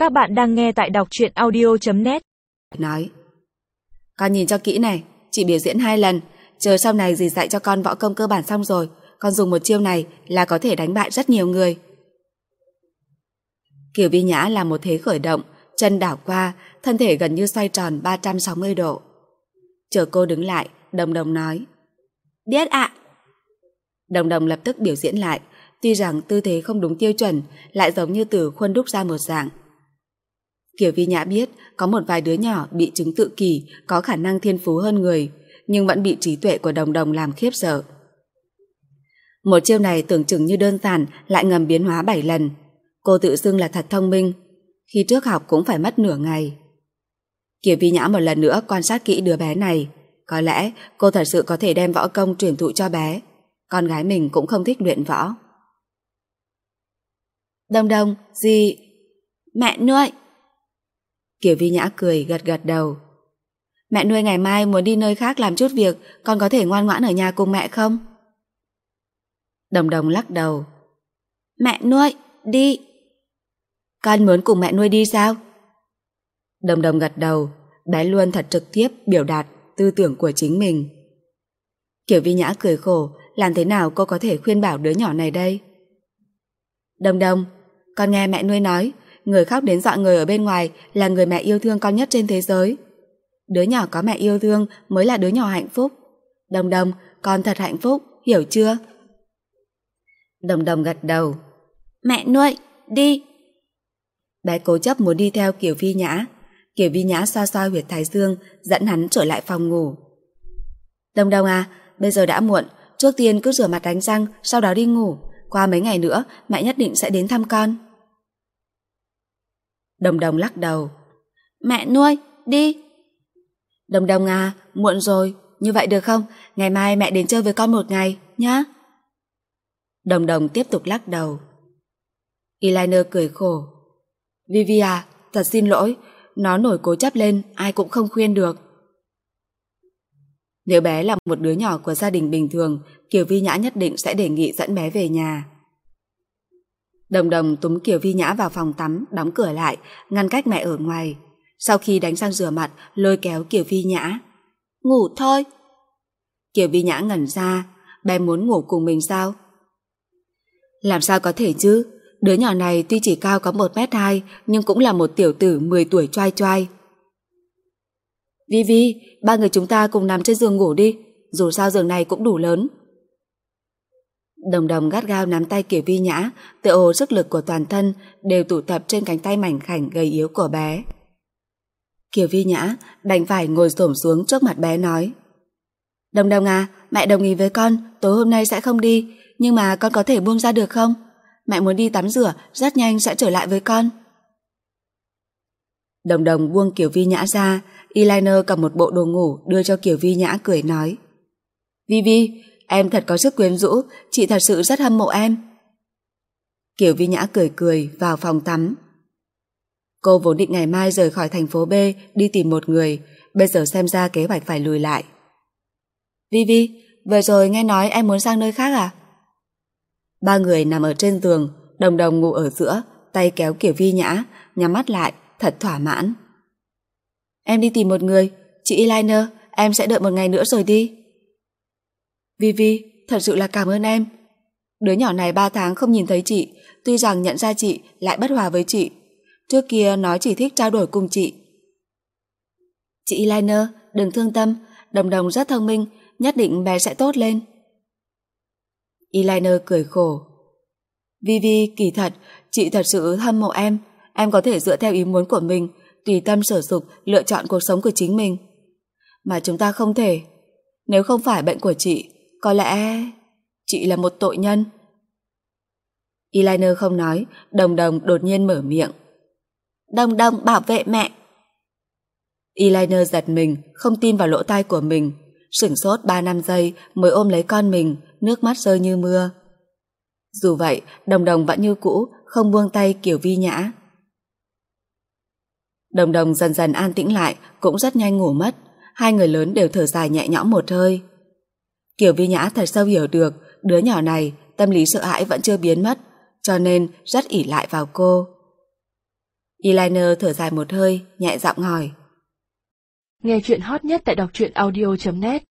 Các bạn đang nghe tại đọc truyện audio.net. Nói: Con nhìn cho kỹ này, chị biểu diễn 2 lần, chờ sau này dì dạy cho con võ công cơ bản xong rồi, con dùng một chiêu này là có thể đánh bại rất nhiều người. Kiều Vi Nhã làm một thế khởi động, chân đảo qua, thân thể gần như xoay tròn 360 độ. Chờ cô đứng lại, Đồng Đồng nói: Biết ạ. Đồng Đồng lập tức biểu diễn lại, tuy rằng tư thế không đúng tiêu chuẩn, lại giống như từ khuôn đúc ra một dạng. Kiều Vi Nhã biết có một vài đứa nhỏ bị chứng tự kỷ có khả năng thiên phú hơn người, nhưng vẫn bị trí tuệ của Đồng Đồng làm khiếp sợ. Một chiêu này tưởng chừng như đơn giản, lại ngầm biến hóa 7 lần. Cô tự xưng là thật thông minh, khi trước học cũng phải mất nửa ngày. Kiều Vi Nhã một lần nữa quan sát kỹ đứa bé này. Có lẽ cô thật sự có thể đem võ công truyền thụ cho bé. Con gái mình cũng không thích luyện võ. Đồng Đồng, gì? Mẹ nuôi. Kiều Vi Nhã cười gật gật đầu. Mẹ nuôi ngày mai muốn đi nơi khác làm chút việc, con có thể ngoan ngoãn ở nhà cùng mẹ không? Đồng Đồng lắc đầu. Mẹ nuôi, đi. Con muốn cùng mẹ nuôi đi sao? Đồng Đồng gật đầu, bé luôn thật trực tiếp biểu đạt tư tưởng của chính mình. Kiều Vi Nhã cười khổ, làm thế nào cô có thể khuyên bảo đứa nhỏ này đây? Đồng Đồng, con nghe mẹ nuôi nói, người khóc đến dọa người ở bên ngoài là người mẹ yêu thương con nhất trên thế giới. Đứa nhỏ có mẹ yêu thương mới là đứa nhỏ hạnh phúc. Đồng Đồng, con thật hạnh phúc, hiểu chưa? Đồng Đồng gật đầu. Mẹ nuôi, đi. Bé cố chấp muốn đi theo Kiều Vi Nhã. Kiều Vi Nhã xoa xoa huyệt thái dương, dẫn hắn trở lại phòng ngủ. Đồng Đồng à, bây giờ đã muộn, trước tiên cứ rửa mặt đánh răng, sau đó đi ngủ. Qua mấy ngày nữa mẹ nhất định sẽ đến thăm con. Đồng Đồng lắc đầu. Mẹ nuôi, đi. Đồng Đồng à, muộn rồi, như vậy được không? Ngày mai mẹ đến chơi với con một ngày, nhá. Đồng Đồng tiếp tục lắc đầu. Eyeliner cười khổ. Vivi à, thật xin lỗi, nó nổi cố chấp lên, ai cũng không khuyên được. Nếu bé là một đứa nhỏ của gia đình bình thường, Kiều Vi Nhã nhất định sẽ đề nghị dẫn bé về nhà. Đồng Đồng túm Kiều Vi Nhã vào phòng tắm, đóng cửa lại, ngăn cách mẹ ở ngoài. Sau khi đánh răng rửa mặt, lôi kéo Kiều Vi Nhã. Ngủ thôi. Kiều Vi Nhã ngẩn ra, bé muốn ngủ cùng mình sao? Làm sao có thể chứ? Đứa nhỏ này tuy chỉ cao có 1m2, nhưng cũng là một tiểu tử 10 tuổi choai choai. Vi, ba người chúng ta cùng nằm trên giường ngủ đi, dù sao giường này cũng đủ lớn. Đồng Đồng gắt gao nắm tay Kiều Vi Nhã, tựa hồ sức lực của toàn thân đều tụ tập trên cánh tay mảnh khảnh gầy yếu của bé. Kiều Vi Nhã đành phải ngồi xổm xuống trước mặt bé nói: Đồng Đồng à, mẹ đồng ý với con, tối hôm nay sẽ không đi, nhưng mà con có thể buông ra được không? Mẹ muốn đi tắm rửa, rất nhanh sẽ trở lại với con. Đồng Đồng buông Kiều Vi Nhã ra, eyeliner cầm một bộ đồ ngủ đưa cho Kiều Vi Nhã cười nói: Vi, em thật có sức quyến rũ, chị thật sự rất hâm mộ em. Kiều Vi Nhã cười cười vào phòng tắm. Cô vốn định ngày mai rời khỏi thành phố B đi tìm một người, bây giờ xem ra kế hoạch phải lùi lại. Vi, vừa rồi nghe nói em muốn sang nơi khác à? Ba người nằm ở trên giường, Đồng Đồng ngủ ở giữa, tay kéo Kiều Vi Nhã, nhắm mắt lại, thật thỏa mãn. Em đi tìm một người, chị eyeliner, em sẽ đợi một ngày nữa rồi đi. Vi, thật sự là cảm ơn em. Đứa nhỏ này 3 tháng không nhìn thấy chị, tuy rằng nhận ra chị lại bất hòa với chị. Trước kia nó chỉ thích trao đổi cùng chị. Chị eyeliner, đừng thương tâm, Đồng Đồng rất thông minh, nhất định bé sẽ tốt lên. Eyeliner cười khổ. Vi, kỳ thật, chị thật sự hâm mộ em có thể dựa theo ý muốn của mình, tùy tâm sở dục lựa chọn cuộc sống của chính mình. Mà chúng ta không thể. Nếu không phải bệnh của chị, có lẽ chị là một tội nhân. Eyeliner không nói, Đồng Đồng đột nhiên mở miệng. Đồng Đồng bảo vệ mẹ. Eyeliner giật mình, không tin vào lỗ tai của mình, sửng sốt 3-5 giây mới ôm lấy con mình, nước mắt rơi như mưa. Dù vậy, Đồng Đồng vẫn như cũ, không buông tay Kiều Vi Nhã. Đồng Đồng dần dần an tĩnh lại, cũng rất nhanh ngủ mất. Hai người lớn đều thở dài nhẹ nhõm một hơi. Kiều Vi Nhã thật sâu hiểu được đứa nhỏ này tâm lý sợ hãi vẫn chưa biến mất, cho nên rất ỷ lại vào cô. Eyeliner thở dài một hơi, nhẹ giọng hỏi. Nghe chuyện hot nhất tại đọc truyện audio.net